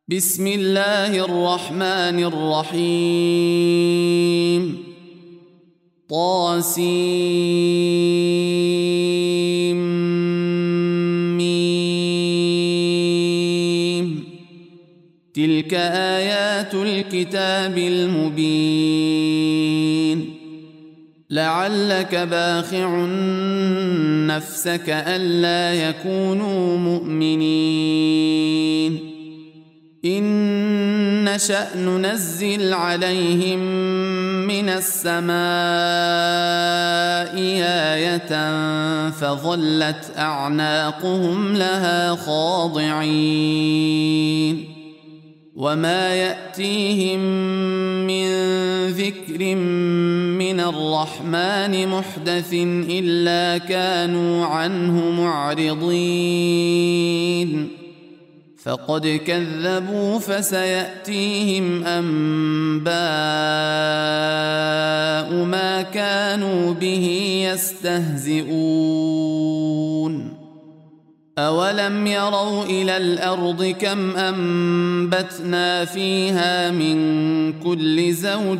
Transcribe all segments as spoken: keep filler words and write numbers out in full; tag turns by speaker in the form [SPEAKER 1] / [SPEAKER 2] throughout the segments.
[SPEAKER 1] بسم الله الرحمن الرحيم طاسيم ميم تلك آيات الكتاب المبين لعلك باخع نفسك ألا يكونوا مؤمنين إن نشأ ننزل عليهم من السماء آية فظلت أعناقهم لها خاضعين وما يأتيهم من ذكر من الرحمن محدث إلا كانوا عنه معرضين فقد كذبوا فسيأتيهم أنباء ما كانوا به يستهزئون أولم يروا إلى الأرض كم أنبتنا فيها من كل زوج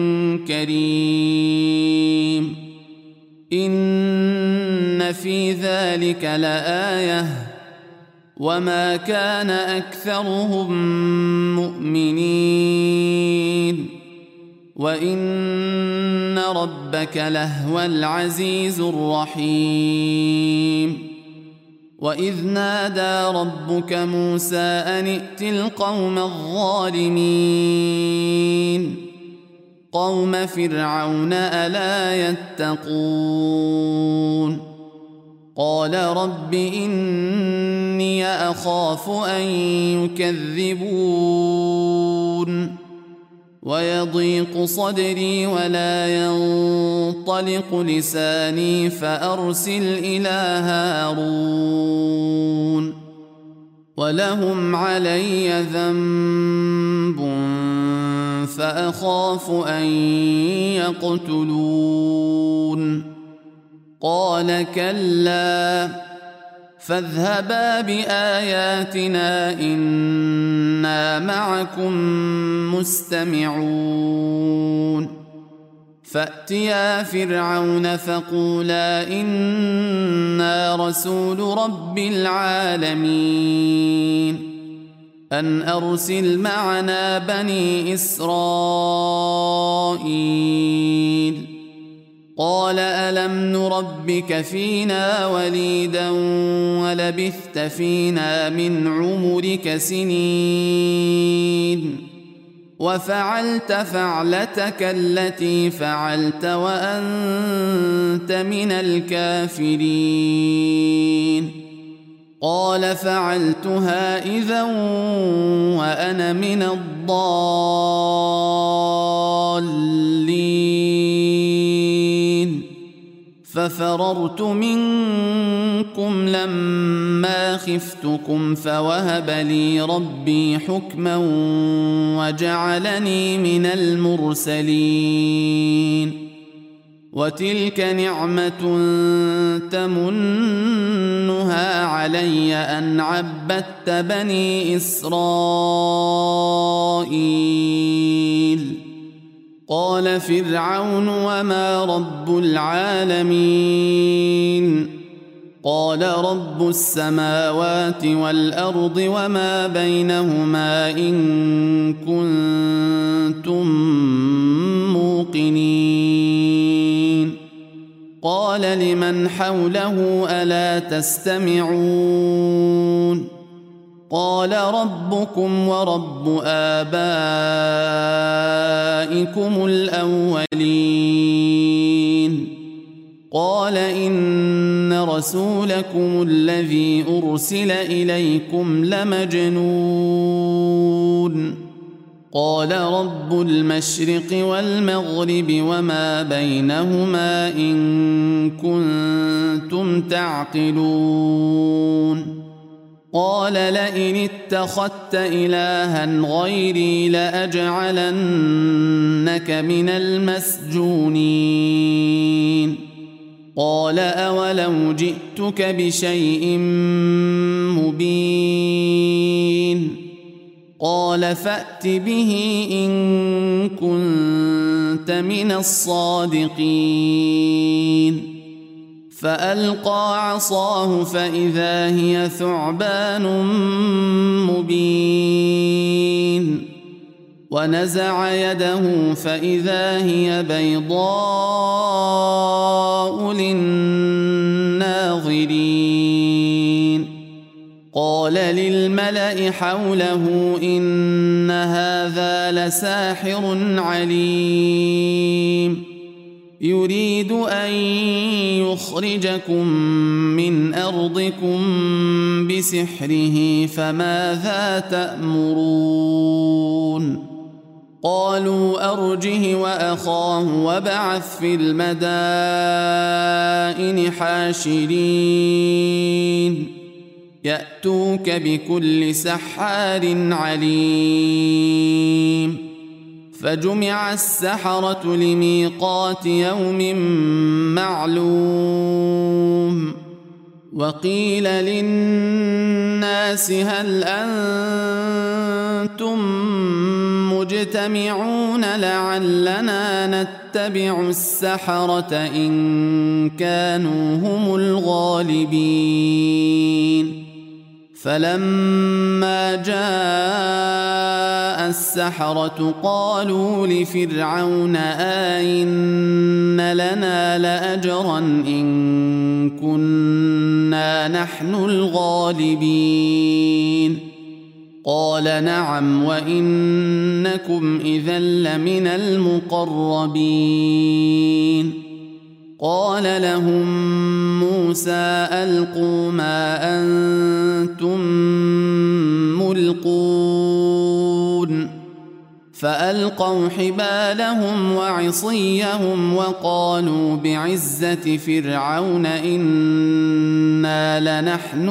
[SPEAKER 1] كريم إن في ذلك لآية وما كان أكثرهم مؤمنين وإن ربك لهو العزيز الرحيم وإذ نادى ربك موسى أن ائت القوم الظالمين قوم فرعون ألا يتقون قال رب إني أخاف أن يكذبون ويضيق صدري ولا ينطلق لساني فأرسل إلى هارون ولهم علي ذنب فأخاف أن يقتلون قال كلا فاذهبا بآياتنا إنا معكم مستمعون فأتيا فرعون فقولا إنا رسول رب العالمين أن أرسل معنا بني إسرائيل قال ألم نربك فينا وليدا ولبثت فينا من عمرك سنين وفعلت فعلتك التي فعلت وأنت من الكافرين قال فعلتها إذا وأنا من الضالين ففررت منكم لما خفتكم فوهب لي ربي حكما وجعلني من المرسلين وتلك نعمة تمنها علي أن عبدت بني إسرائيل قال فرعون وما رب العالمين قال رب السماوات والأرض وما بينهما إن كنتم موقنين قال لمن حوله ألا تستمعون قال ربكم ورب آبائكم الأولين قال إن رسولكم الذي أرسل إليكم لمجنون قال رب المشرق والمغرب وما بينهما إن كنتم تعقلون قال لئن اتخذت إلها غيري لأجعلنك من المسجونين قال أولو جئتك بشيء مبين قال فأت به إن كنت من الصادقين فألقى عصاه فإذا هي ثعبان مبين ونزع يده فإذا هي بيضاء للناظرين قال للملأ حوله إن هذا لساحر عليم يريد أن يخرجكم من أرضكم بسحره فماذا تأمرون قالوا أرجه وأخاه وابعث في المدائن حاشرين يأتوك بكل سحار عليم فجمع السحرة لميقات يوم معلوم وقيل للناس هل أنتم مجتمعون لعلنا نتبع السحرة إن كانوا هم الغالبين فلما جاء السحرة قالوا لفرعون آئن لنا لأجرا إن كنا نحن الغالبين قال نعم وإنكم إذا لمن المقربين قال لهم موسى ألقوا ما أنتم ملقون فألقوا حبالهم وعصيهم وقالوا بعزة فرعون إنا لنحن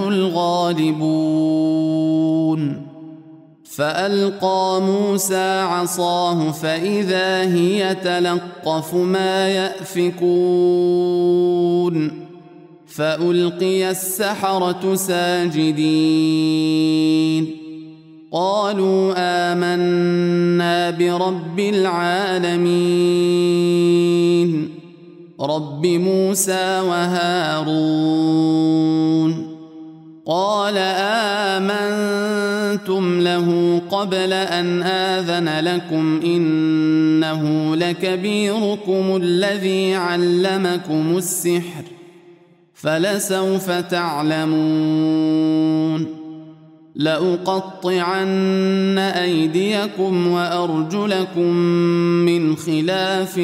[SPEAKER 1] الغالبون فألقى موسى عصاه فإذا هي تلقف ما يأفكون فألقي السحرة ساجدين قالوا آمنا برب العالمين رب موسى وهارون قال آمنتم له قبل أن آذن لكم إنه لكبيركم الذي علمكم السحر فلسوف تعلمون لأقطعن أيديكم وأرجلكم من خلاف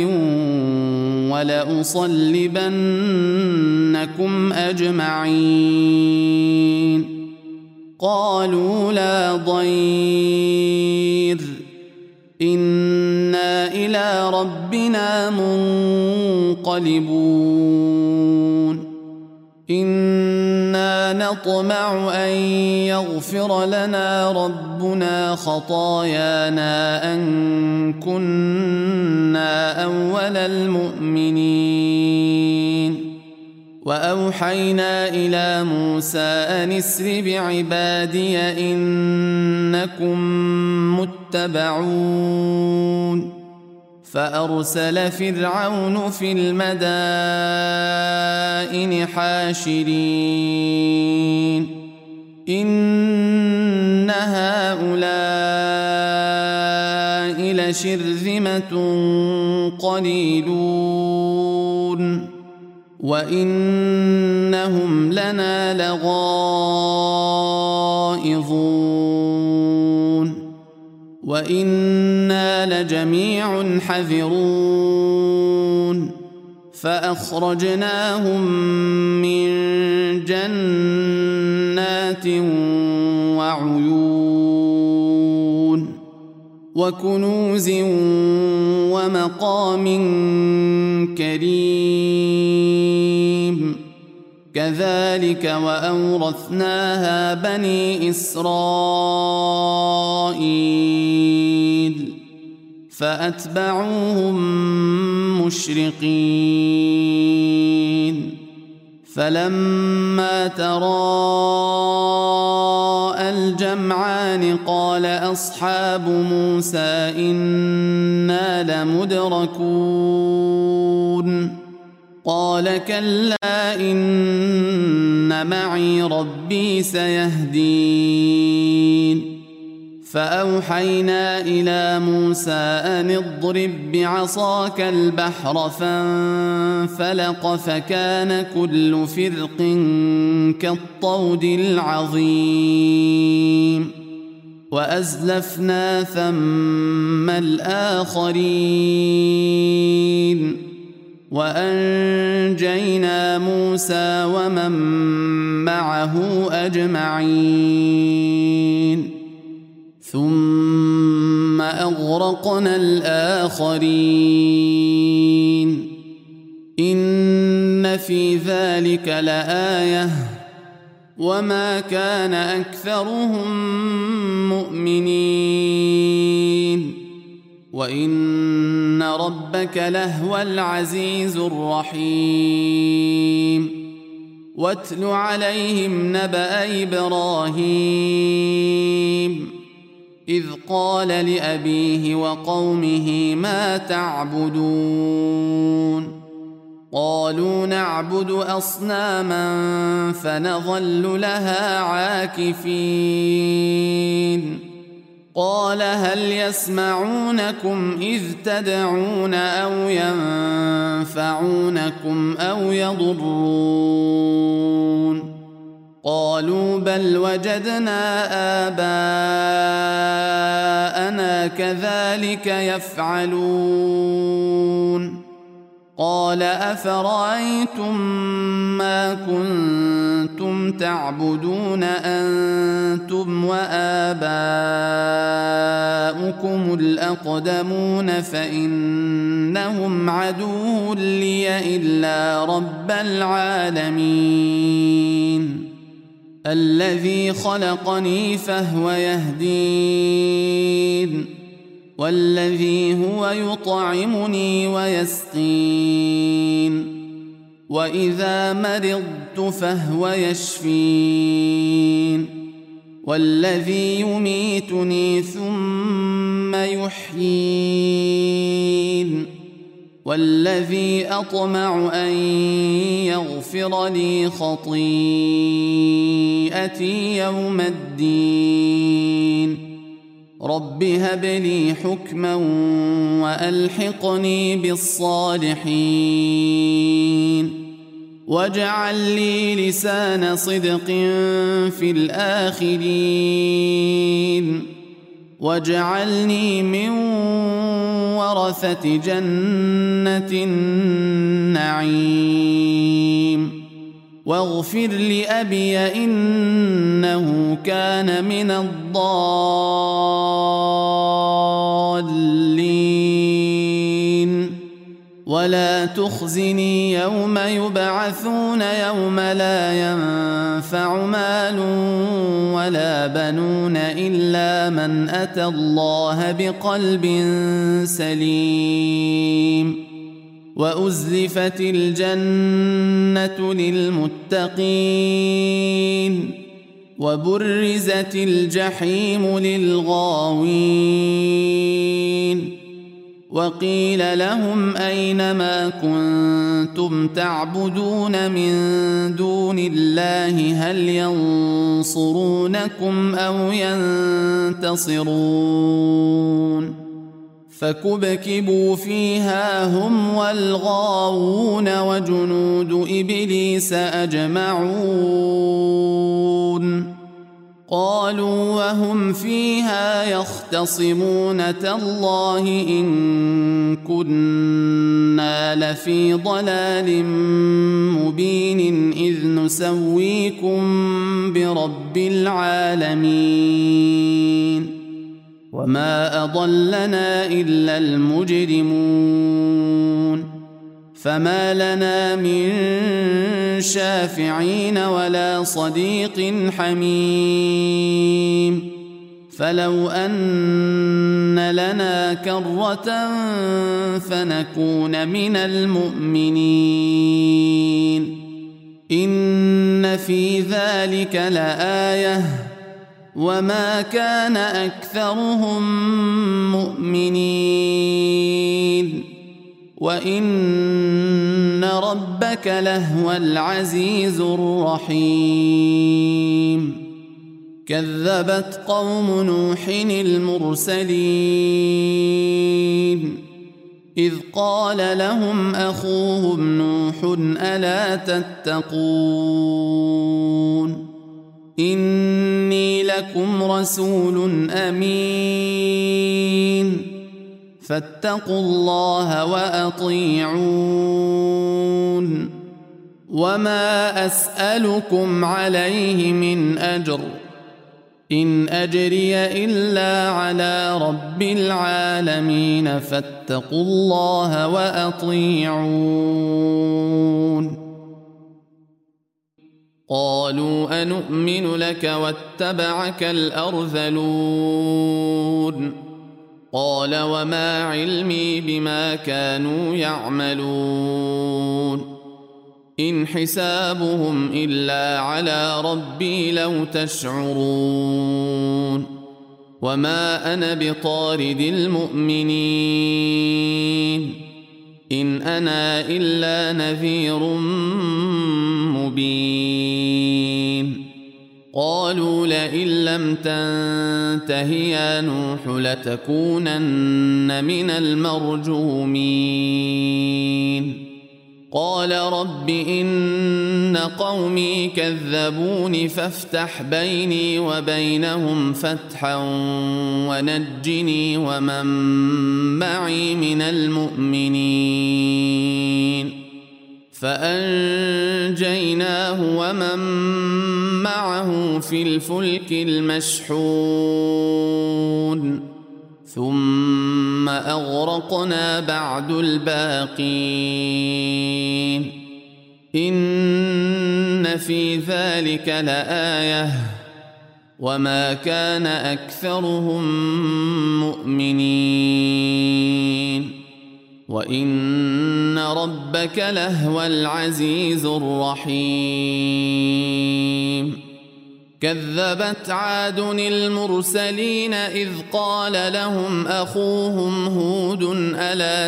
[SPEAKER 1] ولأصلبنكم أجمعين قالوا لا ضير إنا إلى ربنا منقلبون إنا نطمع أن يغفر لنا ربنا خطايانا أن كنا أول المؤمنين وأوحينا إلى موسى أن اسر بعبادي إنكم متبعون فأرسل فرعون في المدائن حاشرين إن هؤلاء لشرذمة قليلون وإنهم لنا لغائظون وإنا لجميع حذرون فأخرجناهم من جنات وعيون وكنوز ومقام كريم كذلك وأورثناها بني إسرائيل فأتبعوهم مشرقين فلما تراءى الجمعان قال أصحاب موسى إنا لمدركون قال كلا إن معي ربي سيهدين فأوحينا إلى موسى أن اضرب بعصاك البحر فانفلق فكان كل فرق كالطود العظيم وأزلفنا ثم الآخرين وأنجينا موسى ومن معه أجمعين ثم أغرقنا الآخرين إن في ذلك لآية وما كان أكثرهم مؤمنين وإن ربك لهو العزيز الرحيم واتل عليهم نبأ إبراهيم إذ قال لأبيه وقومه ما تعبدون قالوا نعبد أصناما فنظل لها عاكفين قال هل يسمعونكم إذ تدعون أو ينفعونكم أو يضرون قالوا بل وجدنا آباءنا كذلك يفعلون قال أفرأيتم ما كنتم تعبدون أنتم وآباؤكم الأقدمون فإنهم عدو لي إلا رب العالمين الذي خلقني فهو يهدين والذي هو يطعمني ويسقين وإذا مرضت فهو يشفين والذي يميتني ثم يحيين والذي أطمع أن يغفر لي خطيئتي يوم الدين رب هب لي حكما وألحقني بالصالحين واجعل لي لسان صدق في الآخرين واجعلني من ورثة جنة النعيم واغفر لأبي إنه كان من الضالين ولا تخزني يوم يبعثون يوم لا ينفع مال ولا بنون إلا من أتى الله بقلب سليم وأزلفت الجنة للمتقين وبرزت الجحيم للغاوين وقيل لهم أين ما كنتم تعبدون من دون الله هل ينصرونكم أو ينتصرون فكبكبوا فيها هم والغاوون وجنود إبليس أجمعون قالوا وهم فيها يختصمون تالله إن كنا لفي ضلال مبين إذ نسويكم برب العالمين وما أضلنا إلا المجرمون فما لنا من شافعين ولا صديق حميم فلو أن لنا كرة فنكون من المؤمنين إن في ذلك لآية وما كان أكثرهم مؤمنين وإن ربك لهو العزيز الرحيم كذبت قوم نوح المرسلين إذ قال لهم أخوهم نوح ألا تتقون إني لكم رسول أمين فاتقوا الله وأطيعون وما أسألكم عليه من أجر إن أجري إلا على رب العالمين فاتقوا الله وأطيعون قالوا أنؤمن لك واتبعك الأرذلون قال وما علمي بما كانوا يعملون إن حسابهم إلا على ربي لو تشعرون وما أنا بطارد المؤمنين إن أنا إلا نذير مبين قالوا لئن لم تنته يا نوح لتكونن من المرجومين قال رب إن قومي كذبون فافتح بيني وبينهم فتحا ونجني ومن معي من المؤمنين فأنجيناه ومن معه في الفلك المشحون ثم أغرقنا بعد الباقين إن في ذلك لآية وما كان أكثرهم مؤمنين وإن ربك لهو العزيز الرحيم كذبت عاد المرسلين إذ قال لهم أخوهم هود ألا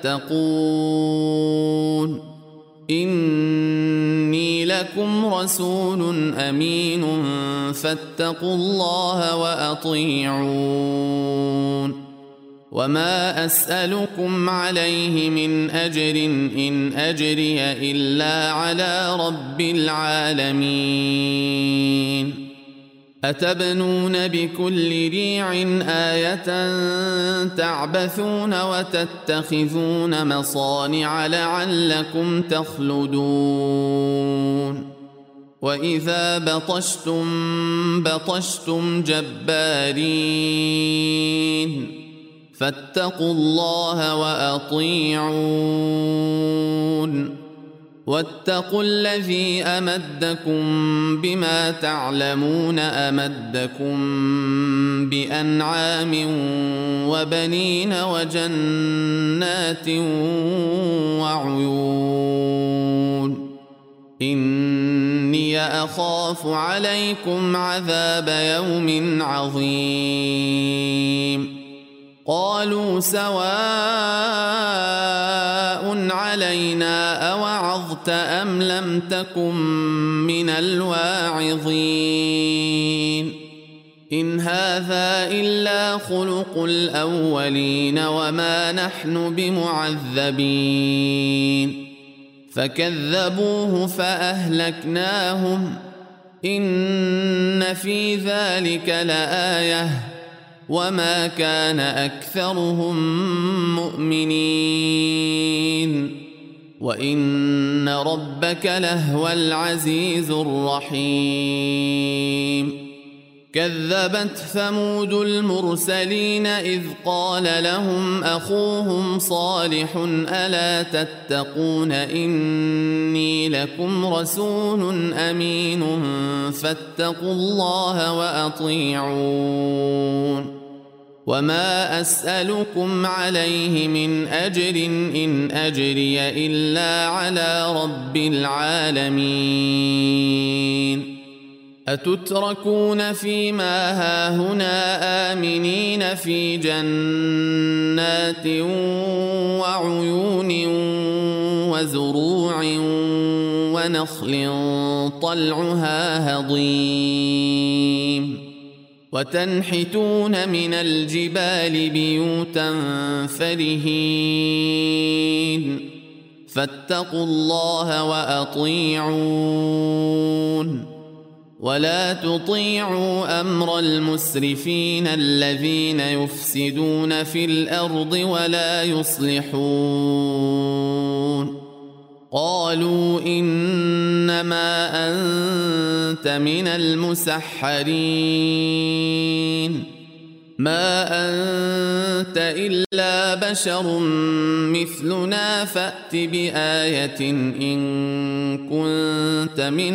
[SPEAKER 1] تتقون إني لكم رسول أمين فاتقوا الله وأطيعون وما أسألكم عليه من أجر إن أجري إلا على رب العالمين أتبنون بكل ريع آية تعبثون وتتخذون مصانع لعلكم تخلدون وإذا بطشتم بطشتم جبارين فاتقوا الله وأطيعون واتقوا الذي أمدكم بما تعلمون أمدكم بأنعام وبنين وجنات وعيون إني أخاف عليكم عذاب يوم عظيم قالوا سواء علينا أوعظت أم لم تكن من الواعظين إن هذا إلا خلق الأولين وما نحن بمعذبين فكذبوه فأهلكناهم إن في ذلك لآية وما كان أكثرهم مؤمنين وإن ربك لهو العزيز الرحيم كذبت ثمود المرسلين إذ قال لهم أخوهم صالح ألا تتقون إني لكم رسول أمين فاتقوا الله وأطيعون وما أسألكم عليه من أجر إن أجري إلا على رب العالمين أتتركون فيما هاهنا آمنين في جنات وعيون وزروع ونخل طلعها هضيم وتنحتون من الجبال بيوتا فرهين فاتقوا الله وأطيعون ولا تطيعوا أمر المسرفين الذين يفسدون في الأرض ولا يصلحون قالوا إنما أنت من المسحرين ما أنت إلا بشر مثلنا فأت بآية إن كنت من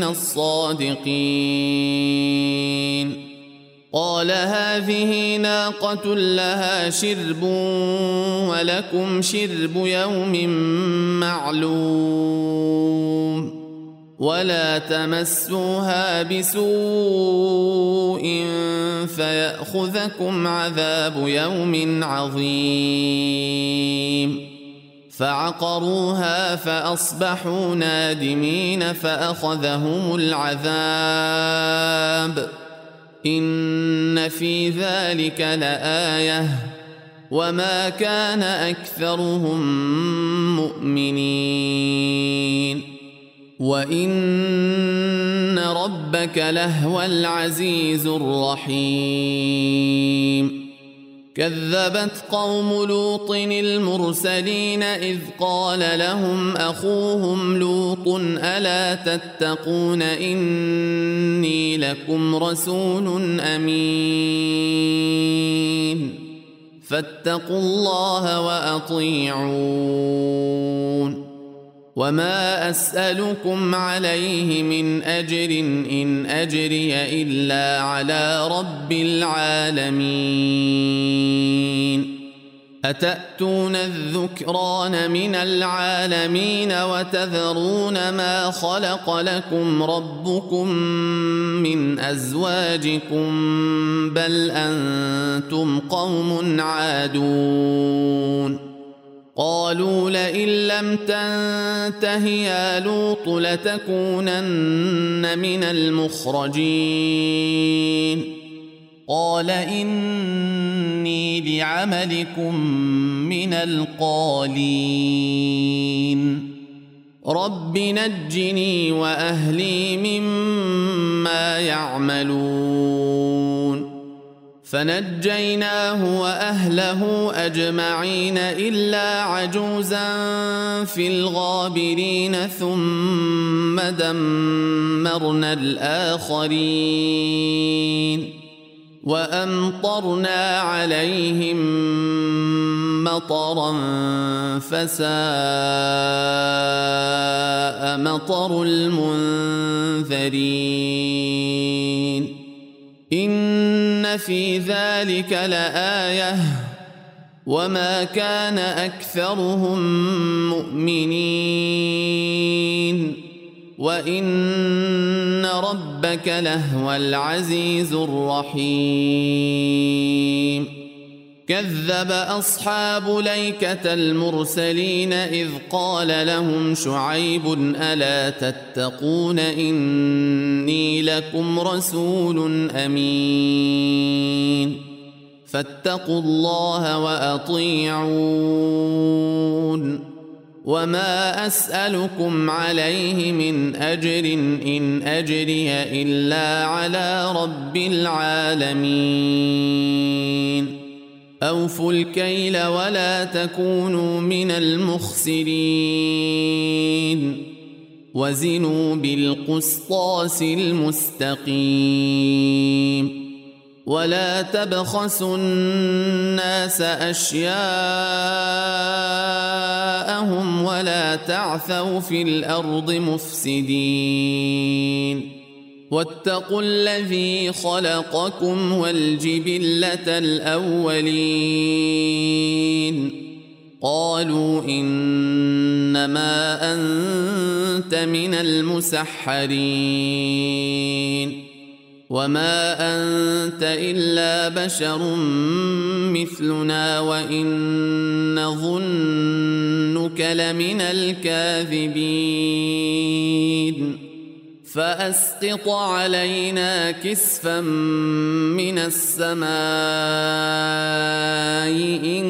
[SPEAKER 1] الصادقين قال هذه ناقة لها شرب ولكم شرب يوم معلوم ولا تمسوها بسوء فيأخذكم عذاب يوم عظيم فعقروها فأصبحوا نادمين فأخذهم العذاب إن في ذلك لآية وما كان أكثرهم مؤمنين وإن ربك لهو العزيز الرحيم كذبت قوم لوط المرسلين إذ قال لهم أخوهم لوط ألا تتقون إني لكم رسول أمين فاتقوا الله وأطيعون وما أسألكم عليه من أجر إن أجري إلا على رب العالمين أتأتون الذكران من العالمين وتذرون ما خلق لكم ربكم من أزواجكم بل أنتم قوم عادون قالوا لئن لم تنته يا لوط لتكونن من المخرجين قال إني لعملكم من القالين رب نجني وأهلي مما يعملون فنجيناه وأهله أجمعين إلا عجوزا في الغابرين ثم دمرنا الآخرين وأمطرنا عليهم مطرا فساء مطر المنذرين إن في ذلك لآية وما كان أكثرهم مؤمنين وإن ربك لهو العزيز الرحيم كذب أصحاب ليكة المرسلين إذ قال لهم شعيب ألا تتقون إني لكم رسول أمين فاتقوا الله وأطيعون وما أسألكم عليه من أجر إن أجري إلا على رب العالمين أوفوا الكيل ولا تكونوا من المخسرين وزنوا بالقسطاس المستقيم ولا تبخسوا الناس أشياءهم ولا تعثوا في الأرض مفسدين واتقوا الذي خلقكم والجبلة الأولين قالوا إنما أنت من المسحرين وما أنت إلا بشر مثلنا وإن نظنك لمن الكاذبين فأسقط علينا كسفا من السماء إن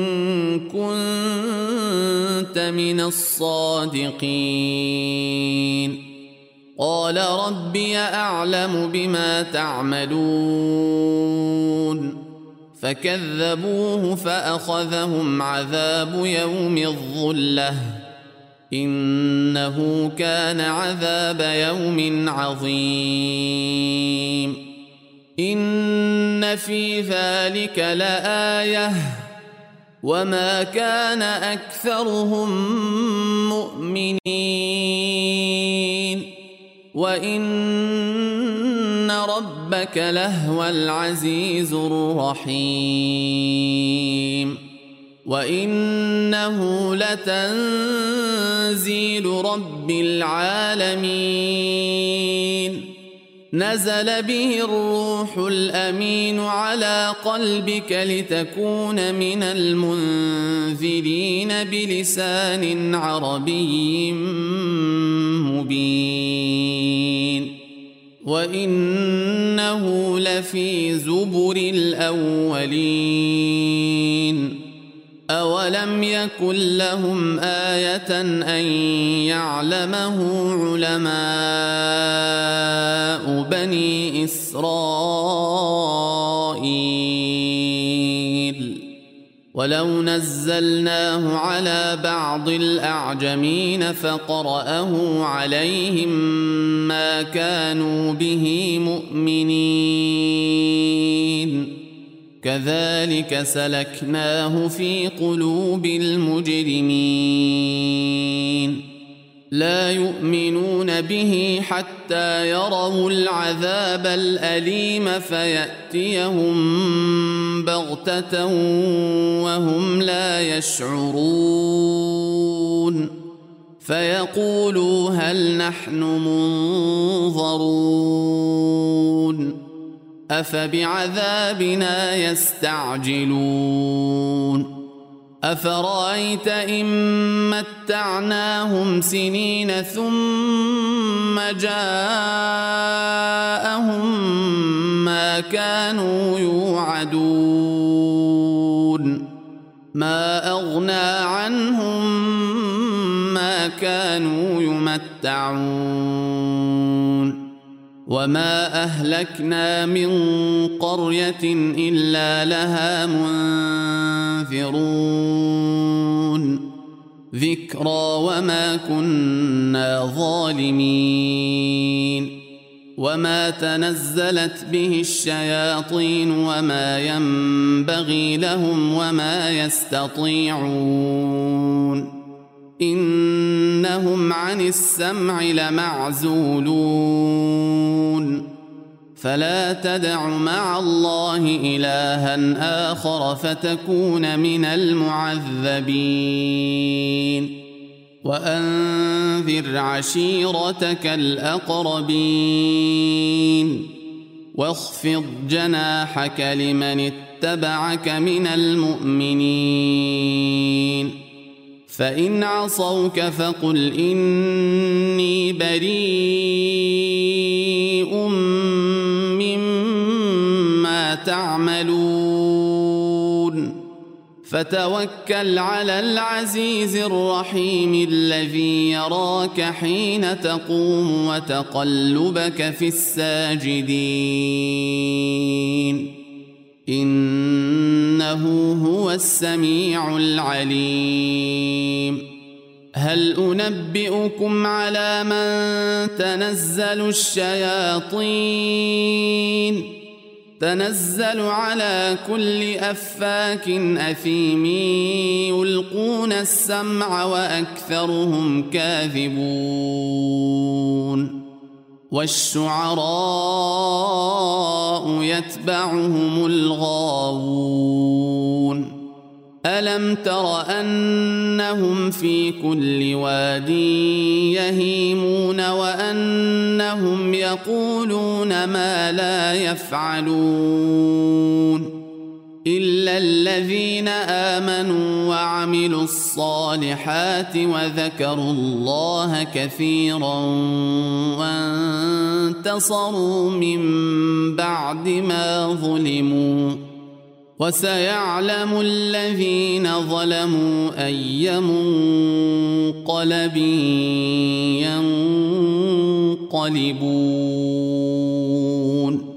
[SPEAKER 1] كنت من الصادقين قال ربي أعلم بما تعملون فكذبوه فأخذهم عذاب يوم الظلة إنه كان عذاب يوم عظيم إن في ذلك لآية وما كان أكثرهم مؤمنين وإن ربك لهو العزيز الرحيم وإنه لتنزيل رب العالمين نزل به الروح الأمين على قلبك لتكون من المنذرين بلسان عربي مبين وإنه لفي زبر الأولين أولم يكن لهم آية أن يعلمه علماء بني إسرائيل ولو نزلناه على بعض الأعجمين فقرأه عليهم ما كانوا به مؤمنين كذلك سلكناه في قلوب المجرمين لا يؤمنون به حتى يروا العذاب الأليم فيأتيهم بغتة وهم لا يشعرون فيقولوا هل نحن منظرون أفبعذابنا يستعجلون أفرأيت إن متعناهم سنين ثم جاءهم ما كانوا يوعدون ما أغنى عنهم ما كانوا يمتعون وما أهلكنا من قرية إلا لها منذرون ذكرى وما كنا ظالمين وما تنزلت به الشياطين وما ينبغي لهم وما يستطيعون إنهم عن السمع لمعزولون فلا تدع مع الله إلها آخر فتكون من المعذبين وأنذر عشيرتك الأقربين واخفض جناحك لمن اتبعك من المؤمنين فإن عصوك فقل إني بريء مما تعملون فتوكل على العزيز الرحيم الذي يراك حين تقوم وتقلبك في الساجدين إنه هو السميع العليم هل أنبئكم على من تنزل الشياطين تنزل على كل أفاك أثيم يلقون السمع وأكثرهم كاذبون والشعراء يتبعهم الغاوون ألم تر أنهم في كل واد يهيمون وأنهم يقولون ما لا يفعلون إلا الذين آمنوا وعملوا الصالحات وذكروا الله كثيرا وانتصروا من بعد ما ظلموا وسيعلم الذين ظلموا أي منقلب ينقلبون